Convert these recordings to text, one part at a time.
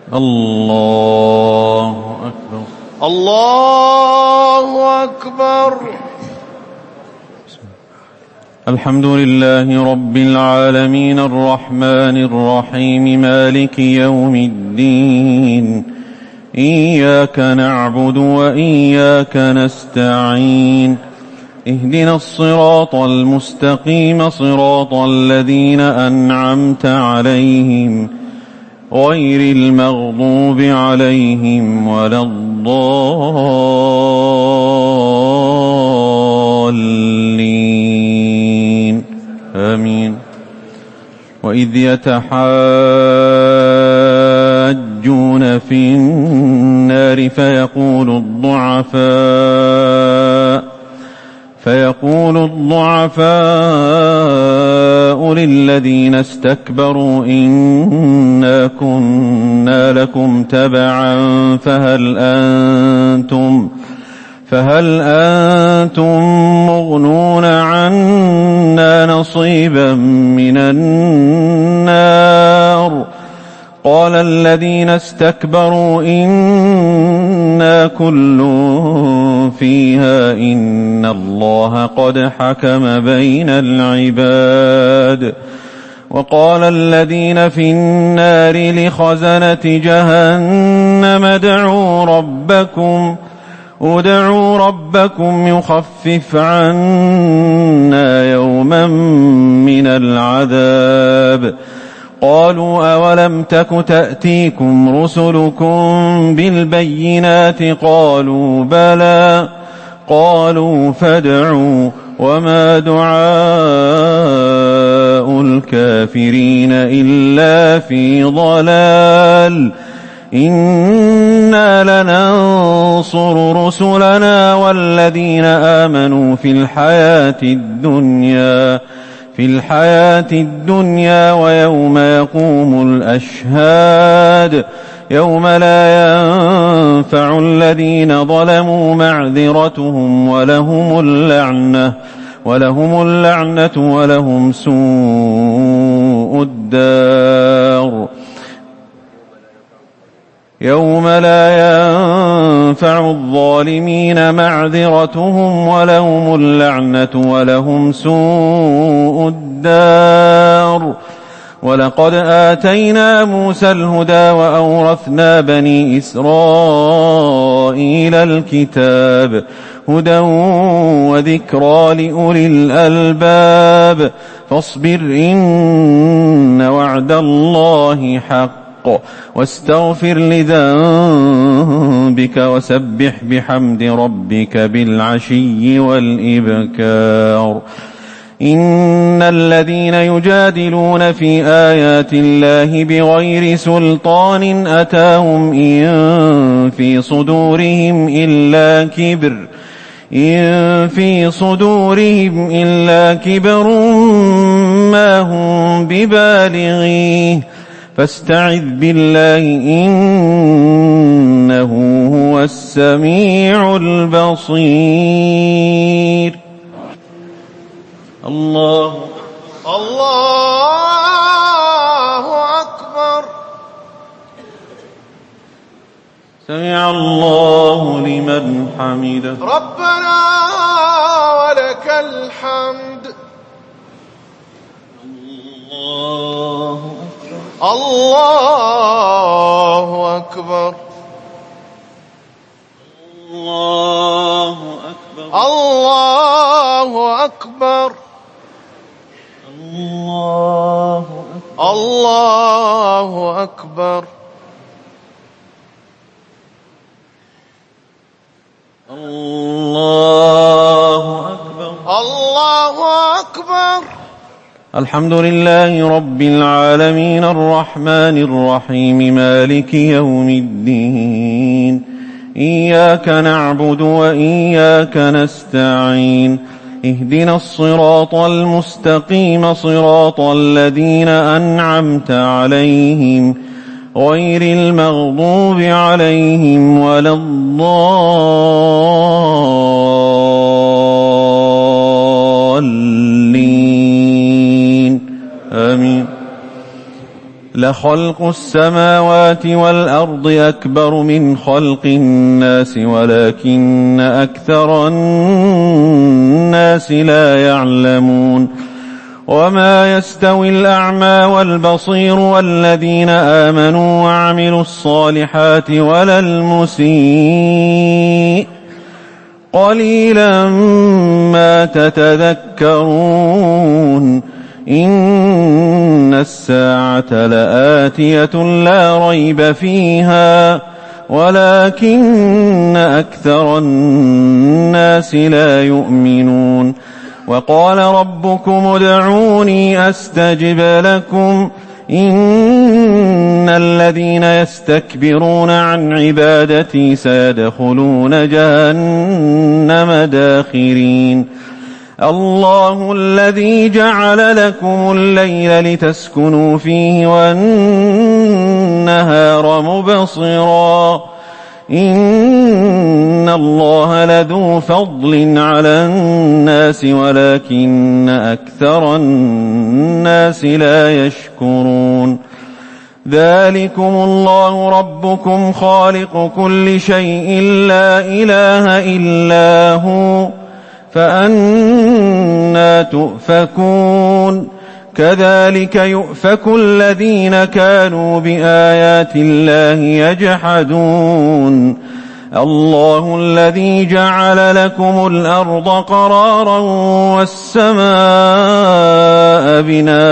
الله أكبر. الله أكبر. الحمد لله رب العالمين الرحمن الرحيم مالك يوم الدين إياك نعبد وإياك نستعين اهدنا الصراط المستقيم صراط الذين أنعمت عليهم غير المغضوب عليهم ولا الضالين آمين. وإذ يتحاجون في النار فيقول الضعفاء للذين استكبروا إنا كنا لكم تبعا فهل أنتم مغنون عنا نصيبا من النار قال الذين استكبروا إنا كل فيها إن الله قد حكم بين العباد. وقال الذين في النار لخزنة جهنم ادعوا ربكم يخفف عنا يوما من العذاب. قالوا أولم تك تأتيكم رسلكم بالبينات قالوا بلى قالوا فادعوا وما دعاء الكافرين إلا في ضلال. إنا لننصر رسلنا والذين آمنوا في الحياة الدنيا ويوم يقوم الأشهاد يوم لا ينفع الذين ظلموا معذرتهم ولهم اللعنة ولهم سوء الدار. يوم لا ينفع الظالمين معذرتهم ولهم اللعنة ولهم سوء الدار. ولقد آتينا موسى الهدى وأورثنا بني إسرائيل الكتاب هدى وذكرى لأولي الألباب. فاصبر إن وعد الله حق واستغفر لذنبك وسبح بحمد ربك بالعشي والإبكار. إن الذين يجادلون في آيات الله بغير سلطان أتاهم إن في صدورهم إلا كبر ما هم ببالغيه فاستعذ بالله إنه هو السميع البصير. الله أكبر. سمع الله لمن حمده. ربنا ولك الحمد. الله أكبر. الله أكبر. الله أكبر. الله أكبر. الله أكبر. الله أكبر. الحمد لله رب العالمين الرحمن الرحيم مالك يوم الدين إياك نعبد وإياك نستعين اهدنا الصراط المستقيم صراط الذين أنعمت عليهم غير المغضوب عليهم ولا الضالين آمين. لخلق السماوات والأرض أكبر من خلق الناس ولكن أكثر الناس لا يعلمون وما يستوي الأعمى والبصير والذين آمنوا وعملوا الصالحات ولا المسيء قليلا ما تتذكرون إن الساعة لآتية لا ريب فيها ولكن أكثر الناس لا يؤمنون وقال ربكم ادعوني أستجب لكم إن الذين يستكبرون عن عبادتي سيدخلون جهنم داخرين الله الذي جعل لكم الليل لتسكنوا فيه والنهار مبصرا إن الله لذو فضل على الناس ولكن أكثر الناس لا يشكرون ذلكم الله ربكم خالق كل شيء لا إله إلا هو فأنى تؤفكون كذلك يؤفك الذين كانوا بآيات الله يجحدون الله الذي جعل لكم الأرض قرارا والسماء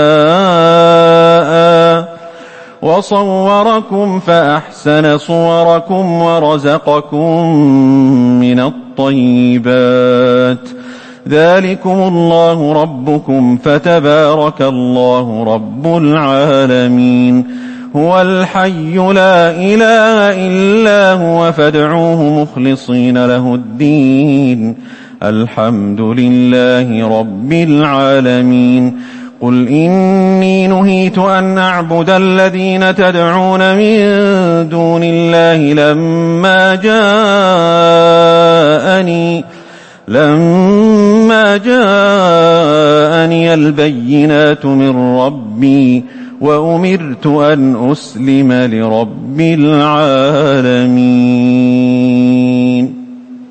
بناء وصوركم فأحسن صوركم ورزقكم من الطيبات ذلكم الله ربكم فتبارك الله رب العالمين هو الحي لا إله إلا هو فادعوه مخلصين له الدين الحمد لله رب العالمين قل إني نهيت أن أعبد الذين تدعون من دون الله لما جاءني البينات من ربي وأمرت أن أسلم لرب العالمين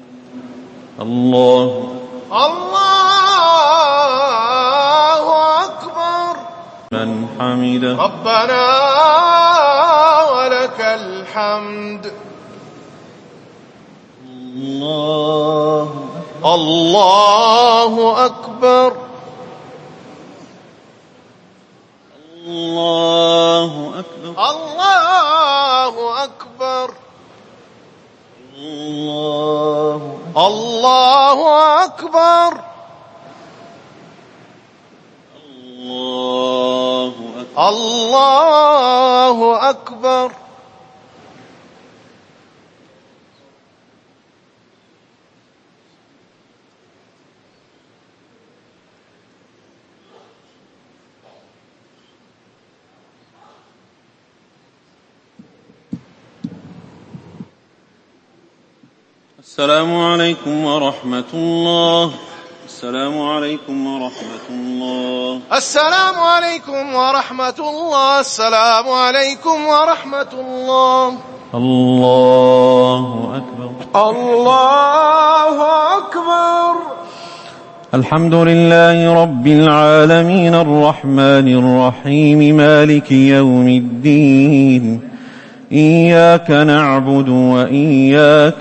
الله أكبر من حمده ربنا ولك الحمد الله أكبر الله أكبر الله أكبر الله أكبر الله أكبر السلام عليكم ورحمة الله السلام عليكم ورحمة الله السلام عليكم ورحمة الله السلام عليكم ورحمة الله الله أكبر الله أكبر الحمد لله رب العالمين الرحمن الرحيم مالك يوم الدين إياك نعبد وإياك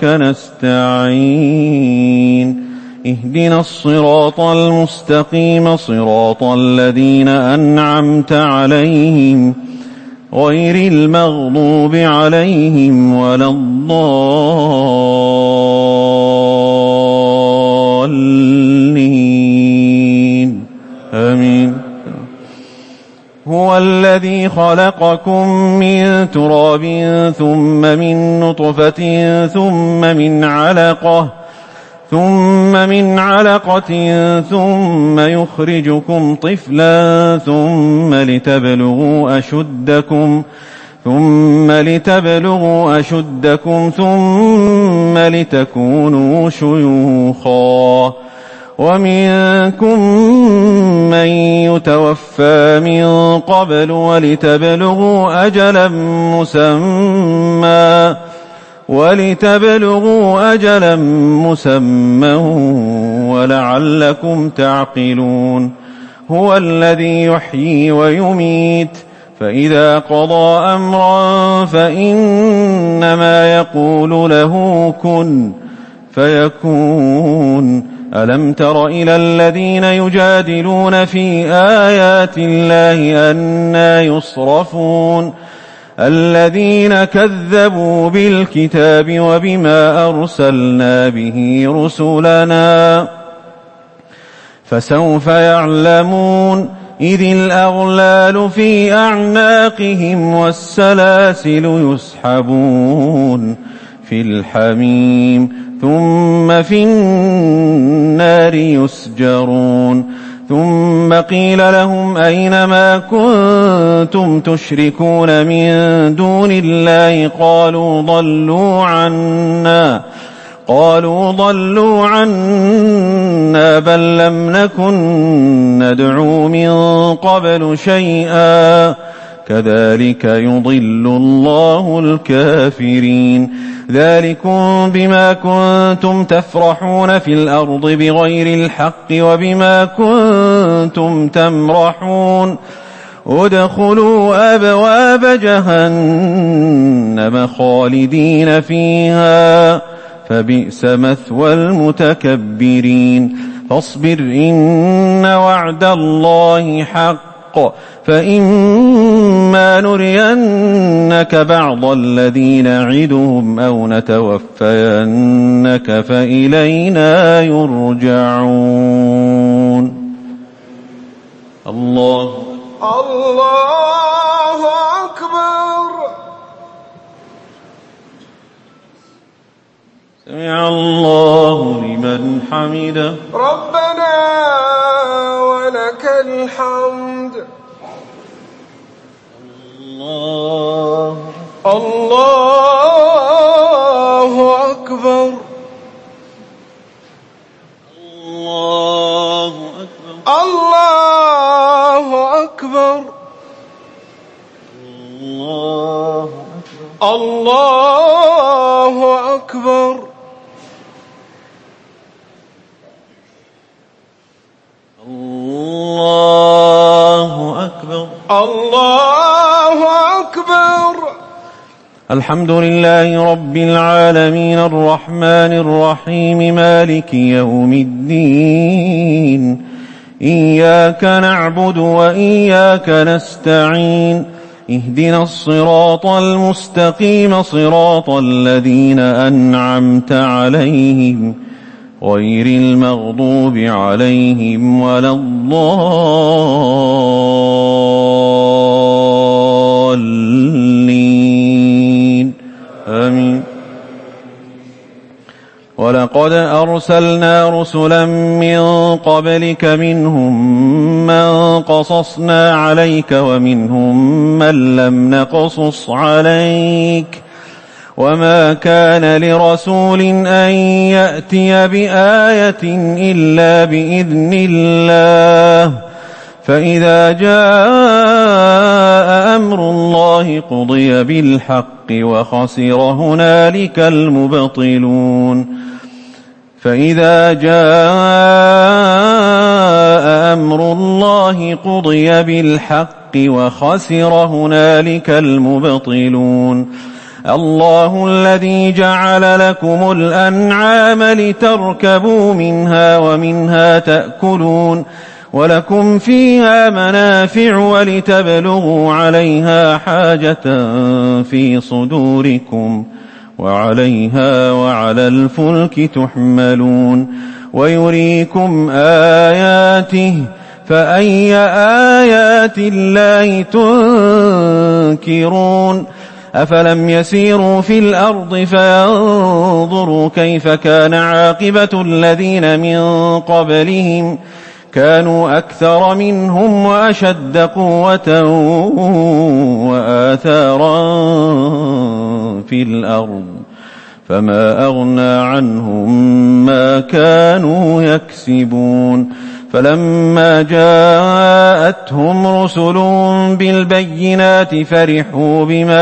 نستعين اهدنا الصراط المستقيم صراط الذين أنعمت عليهم غير المغضوب عليهم ولا الضالين آمين هو الذي خلقكم من تراب ثم من نطفة ثم من علقة ثم يخرجكم طفلا ثم لتبلغوا أشدكم ثم لتكونوا شيوخا ومنكم من يتوفى من قبل ولتبلغوا أجلا مسمى ولعلكم تعقلون. هو الذي يحيي ويميت، فإذا قضى أمرا فإنما يقول له كن فيكون. ألم تر إلى الذين يجادلون في آيات الله أنى يصرفون؟ الذين كذبوا بالكتاب وبما أرسلنا به رسلنا، فسوف يعلمون. إذ الأغلال في أعناقهم والسلاسل يسحبون في الحميم ثم في النار يسجرون. ثم قيل لهم أين ما كنتم تشركون من دون الله؟ قالوا ضلوا عنا بل لم نكن ندعو من قبل شيئا كذلك يضل الله الكافرين. ذلكم بما كنتم تفرحون في الأرض بغير الحق وبما كنتم تمرحون. ادخلوا أبواب جهنم خالدين فيها فبئس مثوى المتكبرين. فاصبر إن وعد الله حق، فإما نرينك بعض الذي نعدهم أو نتوفينك فإلينا يرجعون. الله أكبر. سمع الله لمن حمده. ربنا ولك الحمد. الله أكبر. الله أكبر. الله أكبر. الله أكبر. الله أكبر. الله أكبر. الحمد لله رب العالمين الرحمن الرحيم مالك يوم الدين. إياك نعبد وإياك نستعين. اهدنا الصراط المستقيم صراط الذين أنعمت عليهم غير المغضوب عليهم ولا الضالين. آمين. ولقد أرسلنا رسلا من قبلك منهم من قصصنا عليك ومنهم من لم نقصص عليك، وما كان لرسول أن يأتي بآية إلا بإذن الله، فإذا جاء أمر الله قضي بالحق وخسر هنالك المبطلون. فإذا جاء أمر الله قضي بالحق وخسر هنالك المبطلون. الله الذي جعل لكم الأنعام لتركبوا منها ومنها تأكلون ولكم فيها منافع ولتبلغوا عليها حاجة في صدوركم وعليها وعلى الفلك تحملون ويريكم آياته فأي آيات الله تنكرون. أفلم يسيروا في الأرض فينظروا كيف كان عاقبة الذين من قبلهم كانوا أكثر منهم وأشد قوة وآثارا في الأرض فما أغنى عنهم ما كانوا يكسبون فلما جاءتهم رسل بالبينات فرحوا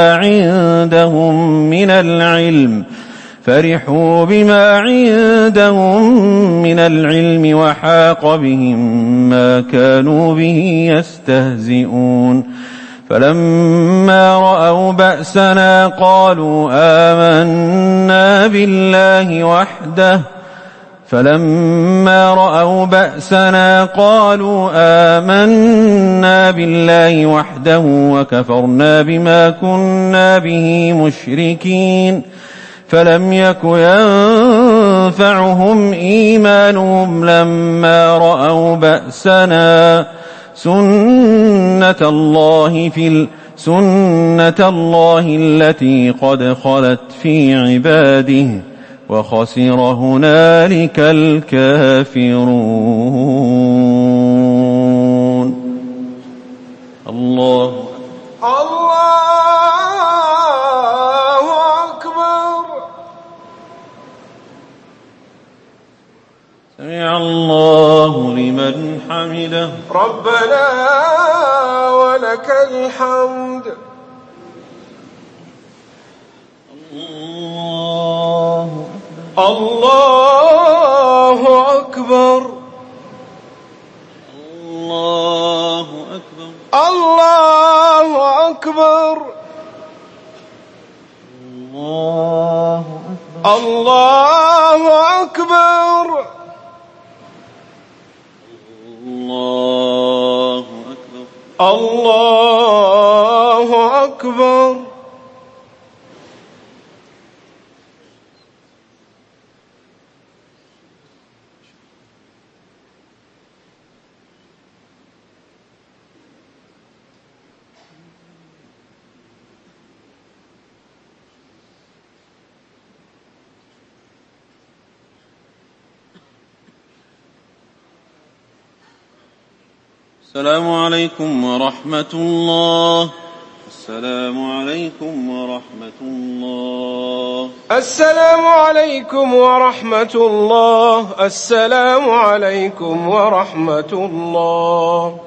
بما عندهم من العلم وحاق بهم ما كانوا به يستهزئون فلما رأوا بأسنا قالوا آمنا بالله وحده وكفرنا بما كنا به مشركين فلم يك ينفعهم إيمانهم لما رأوا بأسنا سنة الله التي قد خلت في عباده وخسر هنالك الكافرون. الله أكبر. سمع الله لمن حمده. ربنا ولك الحمد. الله أكبر. الله أكبر. الله أكبر. الله أكبر. الله أكبر. الله أكبر. السلام عليكم ورحمة الله. السلام عليكم ورحمة الله. السلام عليكم ورحمة الله. السلام عليكم ورحمة الله.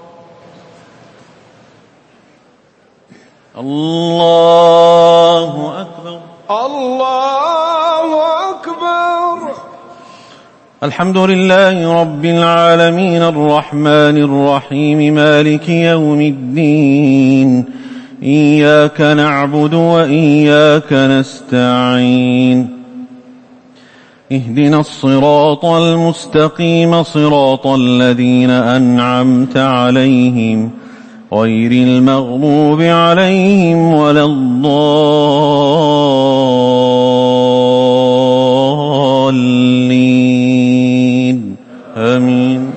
الله أكبر. الله أكبر. الحمد لله رب العالمين الرحمن الرحيم مالك يوم الدين إياك نعبد وإياك نستعين اهدنا الصراط المستقيم صراط الذين أنعمت عليهم غير المغضوب عليهم ولا الضالين آمين.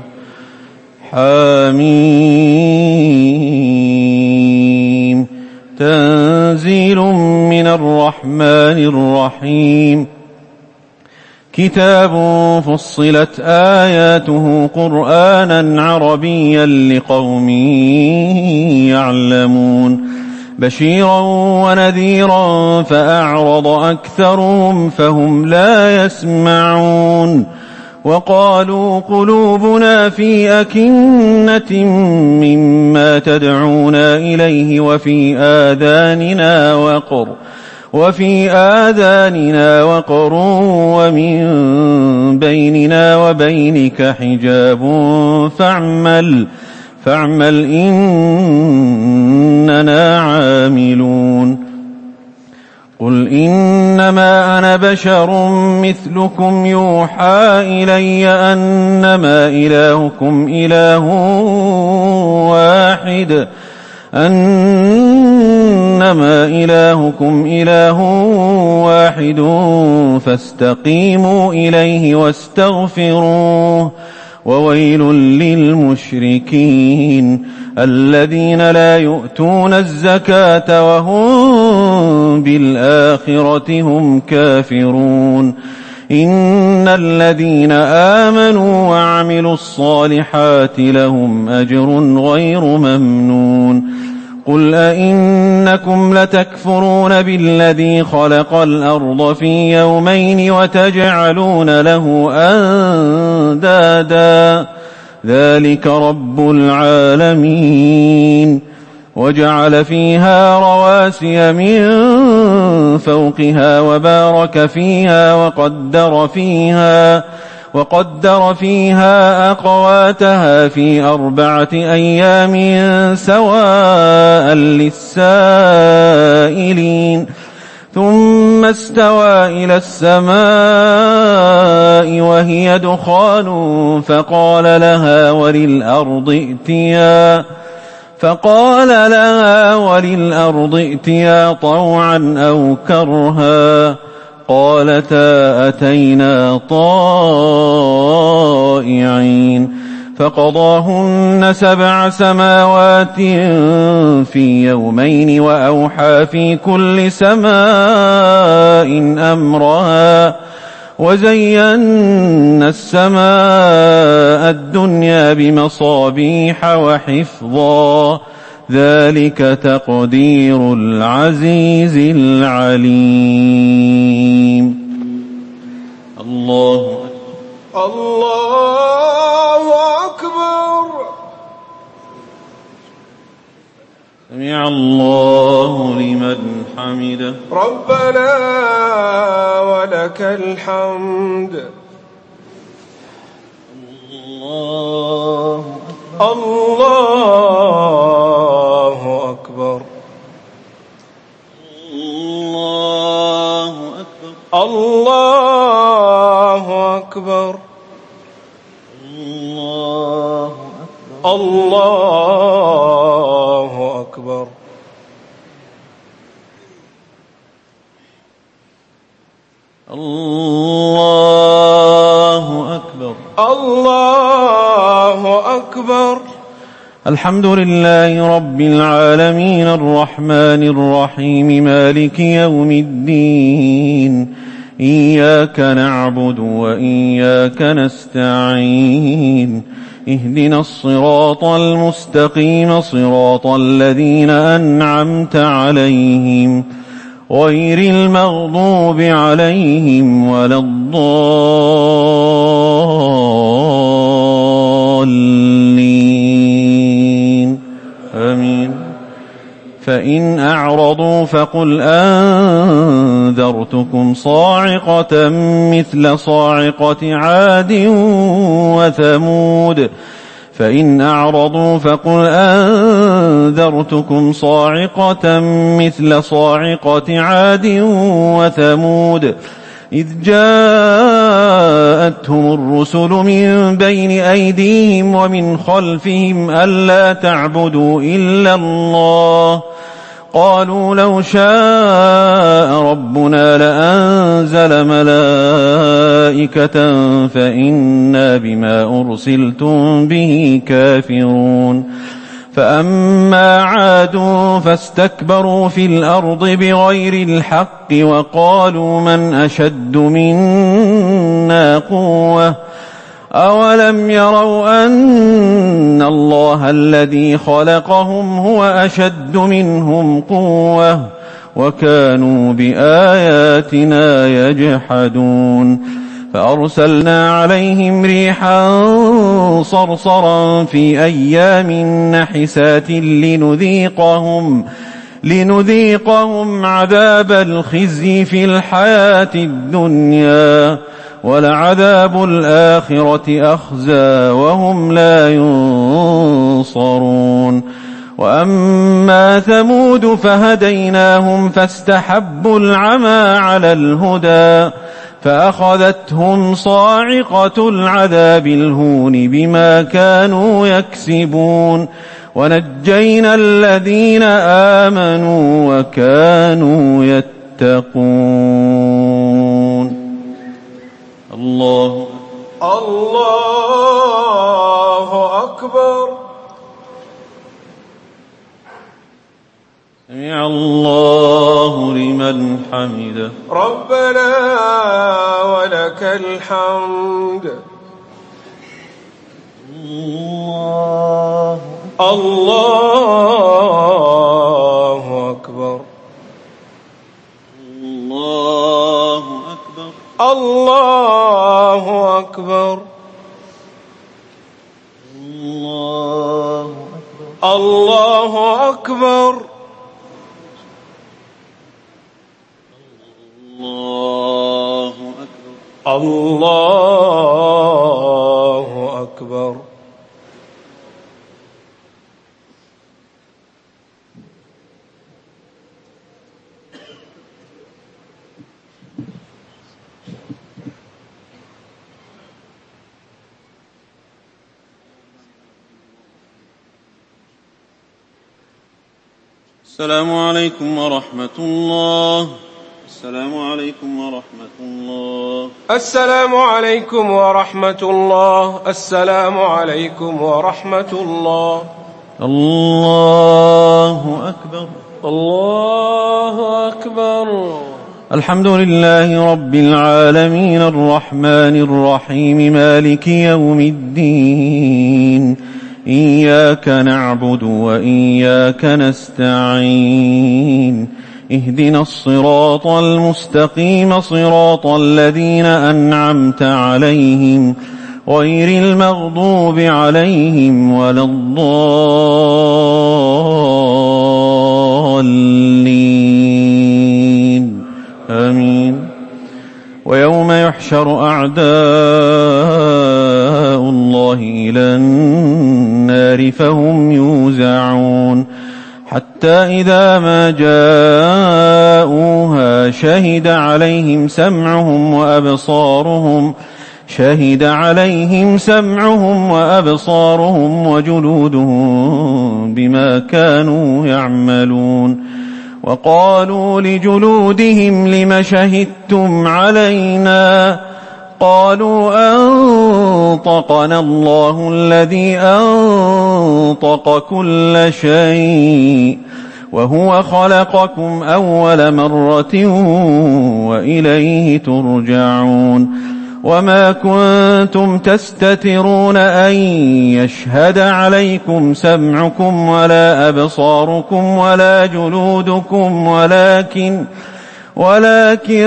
حميم تنزيل من الرحمن الرحيم كتاب فصلت آياته قرآنا عربيا لقوم يعلمون بشيرا ونذيرا فأعرض أكثرهم فهم لا يسمعون وقالوا قلوبنا في أكنة مما تدعونا إليه وفي آذاننا وقر ومن بيننا وبينك حجاب فاعمل إننا عاملون قل إنما أنا بشر مثلكم يوحى إلي أنما إلهكم إله واحد فاستقيموا إليه واستغفروه وويل للمشركين الذين لا يؤتون الزكاة وهم بالآخرة هم كافرون إن الذين آمنوا وعملوا الصالحات لهم أجر غير ممنون قل أئنكم لتكفرون بالذي خلق الأرض في يومين وتجعلون له أندادا ذلك رب العالمين وجعل فيها رواسي من فوقها وبارك فيها وقدر فيها أقواتها في 4 أيام سواء للسائلين ثم استوى إلى السماء وهي دخان فقال لها وللأرض ائتيا طوعا أو كرها قالتا أتينا طائعين فقضاهن 7 سماوات في يومين وأوحى في كل سماء أمرها وزينا السماء الدنيا بمصابيح وحفظا ذلك تقدير العزيز العليم. الله أكبر. سمع الله لمن حمده. ربنا ولك الحمد. الله أكبر. الله أكبر. الله أكبر. الله أكبر. الله أكبر. الحمد لله رب العالمين الرحمن الرحيم مالك يوم الدين إياك نعبد وإياك نستعين اهدنا الصراط المستقيم صراط الذين أنعمت عليهم غير المغضوب عليهم ولا الضالين آمين. فإن أعرضوا فقل أنذرتكم صاعقة مثل صاعقة عاد وثمود فإن أعرضوا فقل أنذرتكم صاعقة مثل صاعقة عاد وثمود إذ جاءتهم الرسل من بين أيديهم ومن خلفهم ألا تعبدوا إلا الله قالوا لو شاء ربنا لأنزل ملائكة فإنا بما أرسلتم به كافرون فأما عاد فاستكبروا في الأرض بغير الحق وقالوا من أشد منا قوة أولم يروا أن الله الذي خلقهم هو أشد منهم قوة وكانوا بآياتنا يجحدون فأرسلنا عليهم ريحا صرصرا في أيام نحسات لنذيقهم عذاب الخزي في الحياة الدنيا ولعذاب الآخرة أخزى وهم لا ينصرون وأما ثمود فهديناهم فاستحبوا العمى على الهدى فأخذتهم صاعقة العذاب الهون بما كانوا يكسبون ونجينا الذين آمنوا وكانوا يتقون. الله أكبر. سمع الله لمن حمده. ربنا ولك الحمد. الله الله أكبر الله أكبر الله أكبر الله أكبر الله أكبر السلام عليكم ورحمة الله. السلام عليكم ورحمة الله. السلام عليكم ورحمة الله. السلام عليكم ورحمة الله. الله أكبر الله أكبر. الحمد لله رب العالمين الرحمن الرحيم مالك يوم الدين إياك نعبد وإياك نستعين اهدنا الصراط المستقيم صراط الذين أنعمت عليهم غير المغضوب عليهم ولا الضالين آمين. ويوم يحشر أعداء الله إلى النار فهم يوزعون حتى إذا ما جاءوها شهد عليهم سمعهم وأبصارهم وجلودهم بما كانوا يعملون. وقالوا لجلودهم لم شهدتم علينا قالوا أنطقنا الله الذي أنطق كل شيء وهو خلقكم أول مرة وإليه ترجعون. وما كنتم تستترون أن يشهد عليكم سمعكم ولا أبصاركم ولا جلودكم ولكن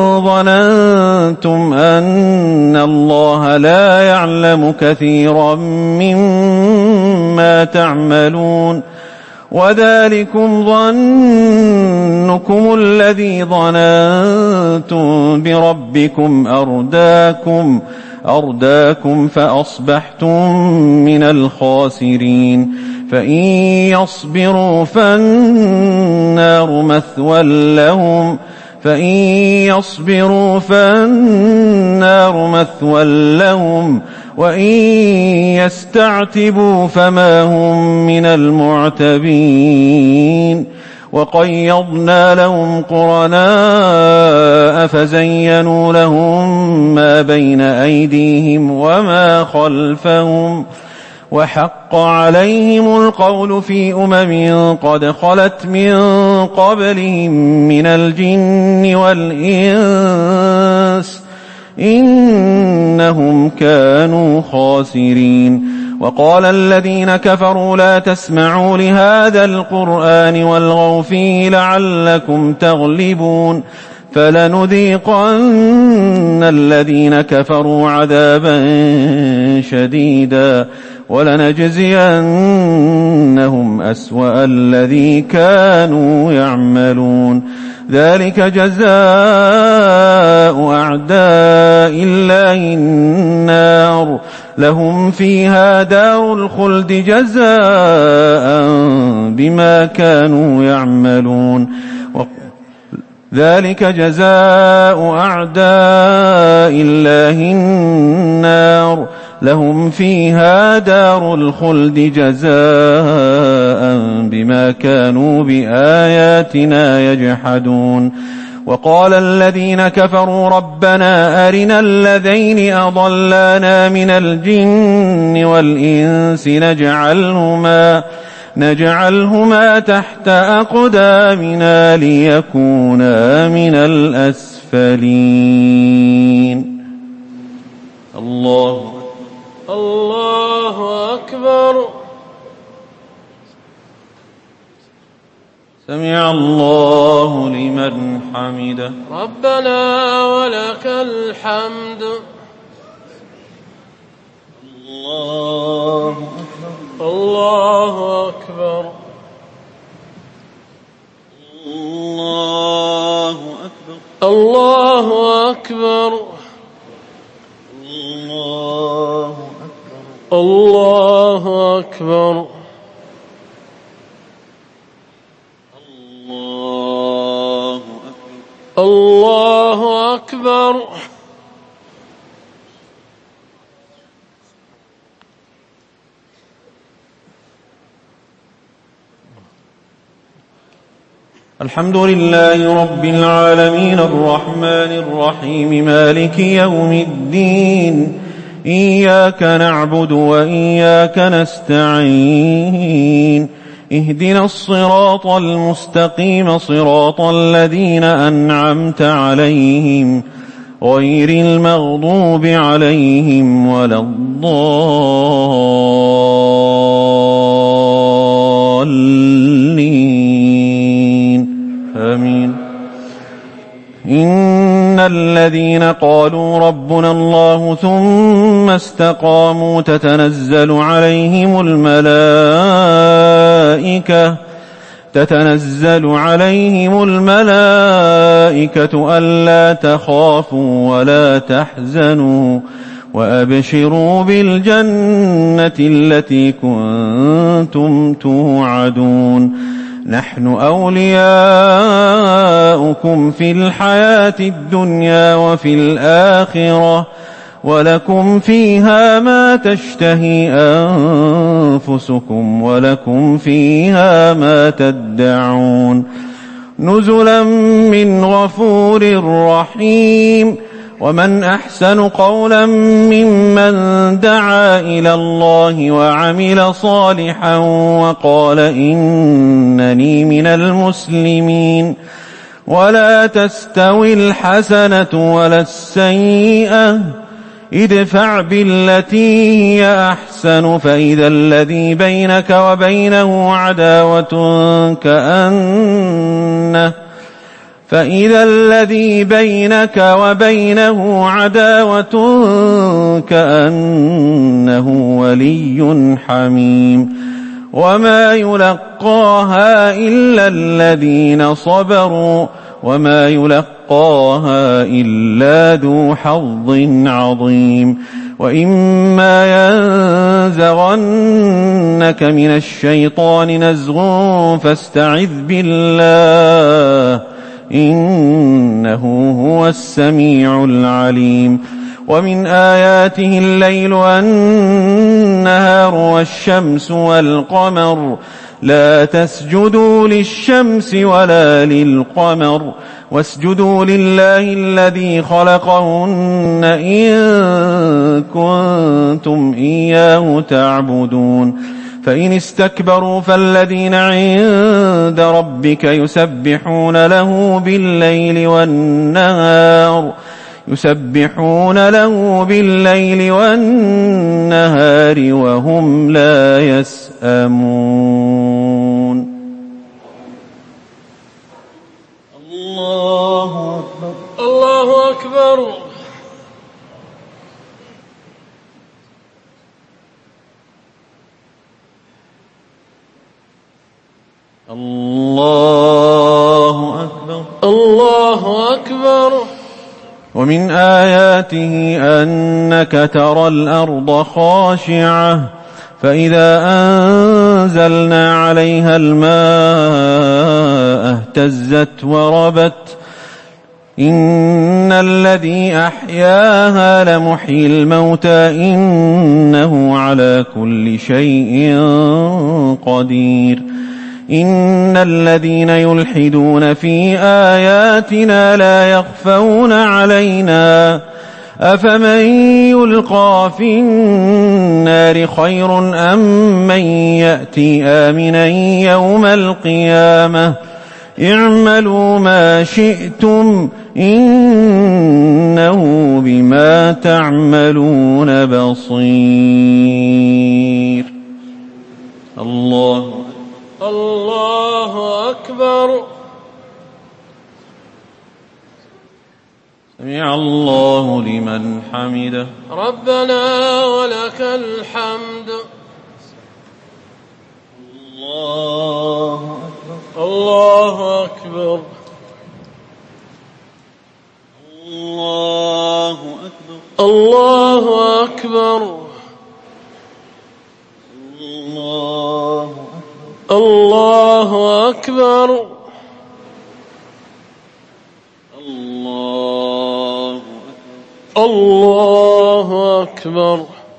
ظننتم أن الله لا يعلم كثيرا مما تعملون. وذلكم ظنكم الذي ظننتم بربكم أرداكم فأصبحتم من الخاسرين. فإن يصبروا فالنار مثوى لهم وإن يستعتبوا فما هم من المعتبين. وقيضنا لهم قرناء فزينوا لهم ما بين أيديهم وما خلفهم وحق عليهم القول في قد خلت من قبلهم من الجن والإنس إنهم كانوا خاسرين. وقال الذين كفروا لا تسمعوا لهذا القرآن والغوا فيه لعلكم تغلبون. فلنذيقن الذين كفروا عذابا شديدا ولنجزينهم أسوأ الذي كانوا يعملون. ذلك جزاء أعداء الله النار لهم فيها دار الخلد جزاء بما كانوا يعملون. ذلك جزاء أعداء الله النار لهم فيها دار الخلد جزاء بما كانوا بآياتنا يجحدون. وقال الذين كفروا ربنا أرنا الذين أضلانا من الجن والإنس نجعلهما تحت أقدامنا ليكونا من الأسفلين. الله أكبر. سمع الله لمن حمده. ربنا ولك الحمد. الحمد. الله أكبر. الله أكبر. الله أكبر. الله أكبر. الله أكبر. الله أكبر. الله الله أكبر. أكبر. الحمد لله رب العالمين الرحمن الرحيم مالك يوم الدين إياك نعبد وإياك نستعين اهدنا الصراط المستقيم صراط الذين أنعمت عليهم غير المغضوب عليهم ولا الضالين آمين. إن الذين قالوا ربنا الله ثم استقاموا تتنزل عليهم الملائكة ألا تخافوا ولا تحزنوا وأبشروا بالجنة التي كنتم توعدون نحن أولياؤكم في الحياة الدنيا وفي الآخرة ولكم فيها ما تشتهي أنفسكم ولكم فيها ما تدعون نزلا من غفور رحيم. ومن أحسن قولا ممن دعا إلى الله وعمل صالحا وقال إنني من المسلمين. ولا تستوي الحسنة ولا السيئة ادفع بالتي هي أحسن فإذا الذي بينك وبينه عداوة كأنه ولي حميم. وما يلقاها إلا الذين صبروا وما يلقاها إلا ذو حظ عظيم. وإما ينزغنك من الشيطان نزغ فاستعذ بالله إنه هو السميع العليم. ومن آياته الليل والنهار والشمس والقمر لا تسجدوا للشمس ولا للقمر واسجدوا لله الذي خلقهن إن كنتم إياه تعبدون. فإن استكبروا فالذين عند ربك يسبحون له بالليل والنهار وهم لا يسأمون. الله أكبر. الله أكبر. الله أكبر. الله أكبر. ومن آياته أنك ترى الأرض خاشعة فإذا أنزلنا عليها الماء اهتزت وربت إن الذي أحياها لمحيي الموتى إنه على كل شيء قدير. إن الذين يلحدون في آياتنا لا يخفون علينا أفمن يلقى في النار خير أم من يأتي آمنا يوم القيامة اعملوا ما شئتم إنه بما تعملون بصير. الله أكبر. سمع الله لمن حمده. ربنا ولك الحمد. الله أكبر. الله أكبر. الله أكبر. الله أكبر. الله أكبر. الله أكبر. الله أكبر. الله أكبر.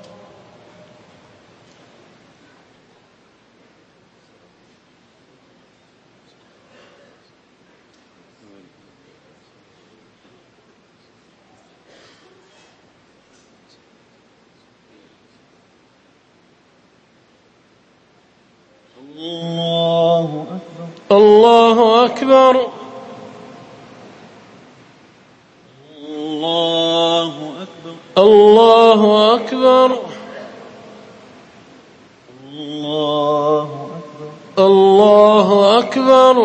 الله أكبر. الله أكبر. الله الله أكبر. أكبر.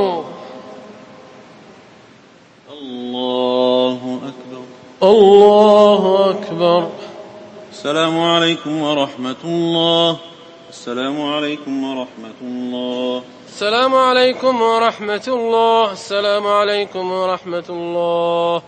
الله أكبر. الله أكبر. السلام عليكم ورحمة الله. السلام عليكم ورحمة الله. السلام عليكم ورحمة الله. السلام عليكم ورحمة الله.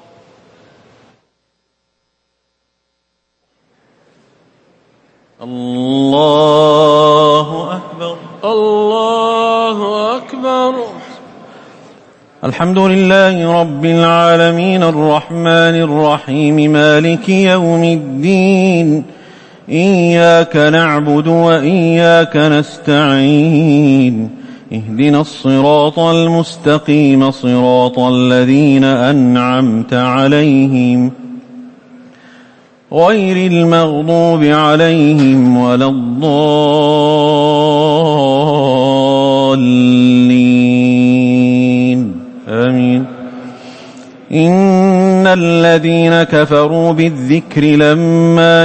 الله أكبر. الله أكبر. الحمد لله رب العالمين الرحمن الرحيم مالك يوم الدين إياك نعبد وإياك نستعين اهدنا الصراط المستقيم صراط الذين أنعمت عليهم غير المغضوب عليهم ولا الضالين آمين. إن الذين كفروا بالذكر لما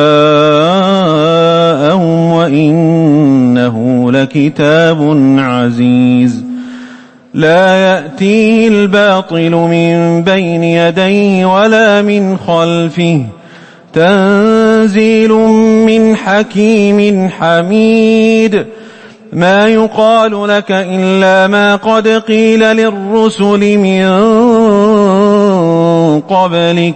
جاءهم وإنه لكتاب عزيز لا يأتيه الباطل من بين يديه ولا من خلفه تنزيل من حكيم حميد ما يقال لك إلا ما قد قيل للرسل من قبلك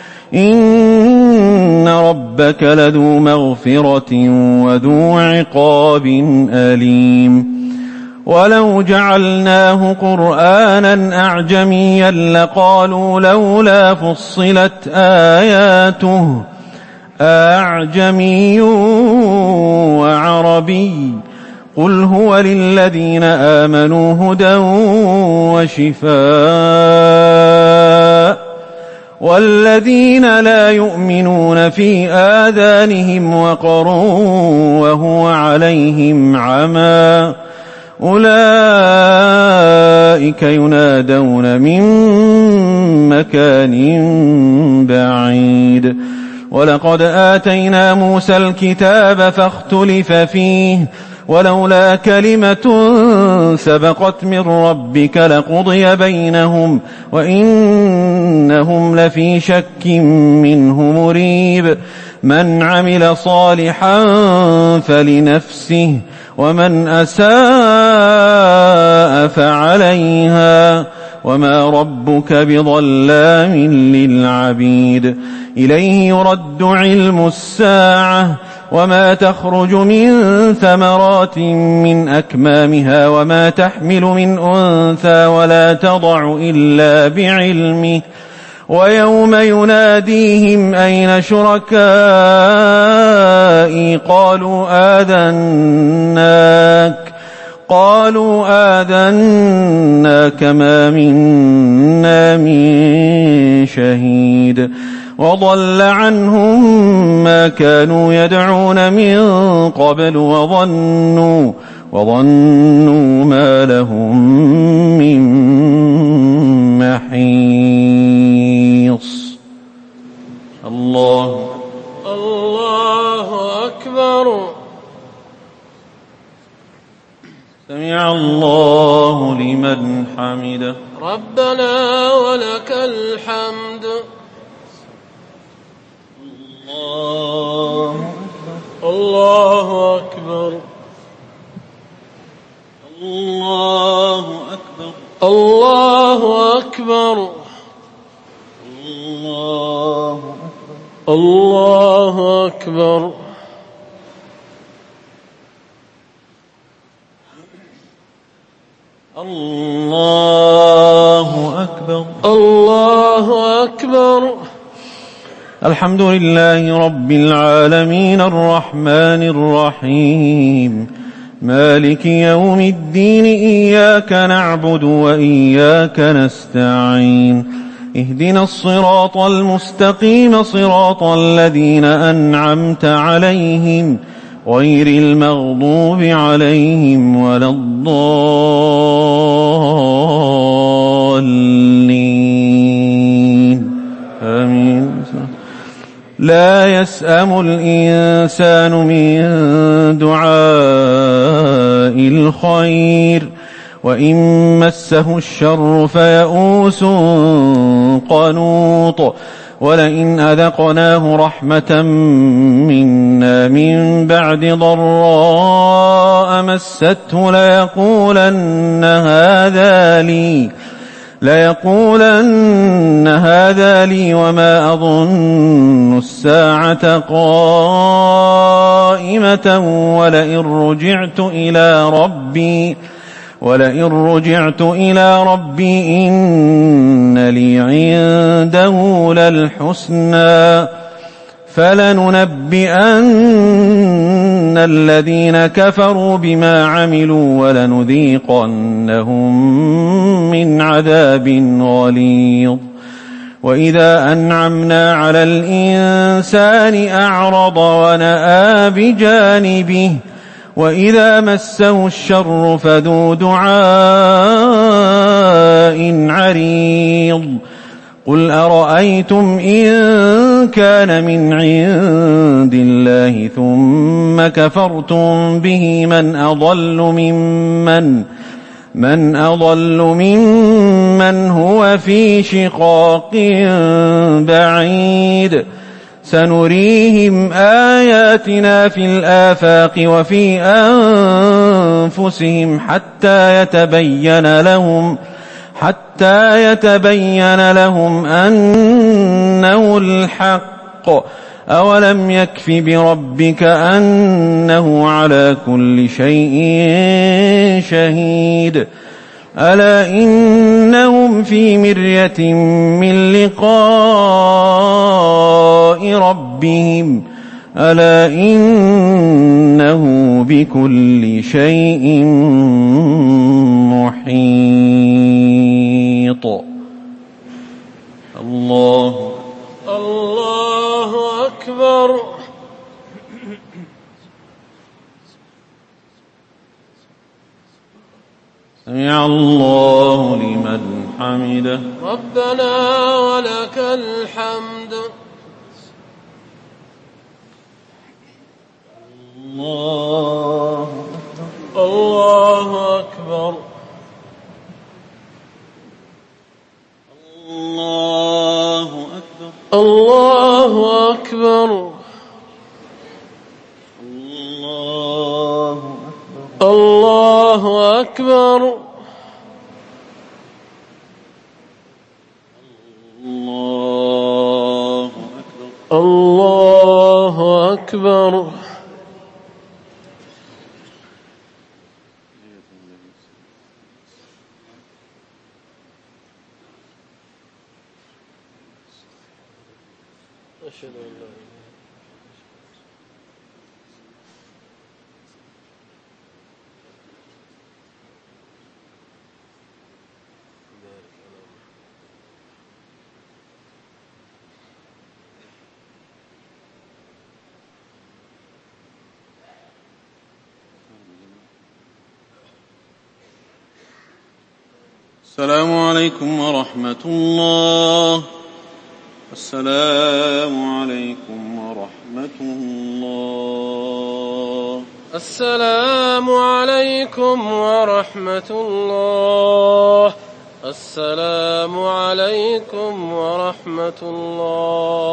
إن ربك لذو مغفرة وذو عقاب أليم ولو جعلناه قرآنا أعجميا لقالوا لولا فصلت آياته أعجمي وعربي قل هو للذين آمنوا هدى وشفاء والذين لا يؤمنون في آذانهم وقر وهو عليهم عمى أولئك ينادون من مكان بعيد ولقد آتينا موسى الكتاب فاختلف فيه ولولا كلمة سبقت من ربك لقضي بينهم وإنهم لفي شك منه مريب من عمل صالحا فلنفسه ومن أساء فعليها وما ربك بظلام للعبيد إليه يرد علم الساعة وما تخرج من ثمرات من أكمامها وما تحمل من أنثى ولا تضع إلا بعلمه ويوم يناديهم أين شركائي قالوا آذناك ما منا من شهيد وضل عنهم ما كانوا يدعون من قبل وظنوا ما لهم من محيص. الله أكبر. سمع الله لمن حمده. ربنا ولك الحمد. الله أكبر. الله أكبر. الله أكبر. الحمد لله رب العالمين الرحمن الرحيم مالك يوم الدين إياك نعبد وإياك نستعين اهدنا الصراط المستقيم صراط الذين أنعمت عليهم غير المغضوب عليهم ولا الضالين آمين. لا يسأم الإنسان من دعاء الخير وإن مسه الشر فيئوس قنوط ولئن أذقناه رحمة منا من بعد ضراء مسته ليقولن هذا لي وما أظن الساعة قائمة ولئن رجعت إلى ربي إن لي عنده للحسنى فلننبئن الذين كفروا بما عملوا ولنذيقنهم من عذاب غليظ. وإذا أنعمنا على الإنسان أعرض ونأى بجانبه وإذا مسه الشر فذو دعاء عريض. قل أرأيتم إن كان من عند الله ثم كفرتم به من أضل ممن هو في شقاق بعيد. سنريهم آياتنا في الآفاق وفي أنفسهم حتى يتبين لهم أنه الحق. أولم يكف بربك أنه على كل شيء شهيد. ألا إنهم في مرية من لقاء ربهم ألا إنه بكل شيء محيط. الله أكبر. سمع الله لمن حمده. ربنا ولك الحمد. الله أكبر. الله أكبر. الله أكبر. الله أكبر. الله أكبر. أشهد أن لا إله السلام عليكم ورحمة الله. السلام عليكم ورحمة الله. السلام عليكم ورحمة الله. السلام عليكم ورحمة الله.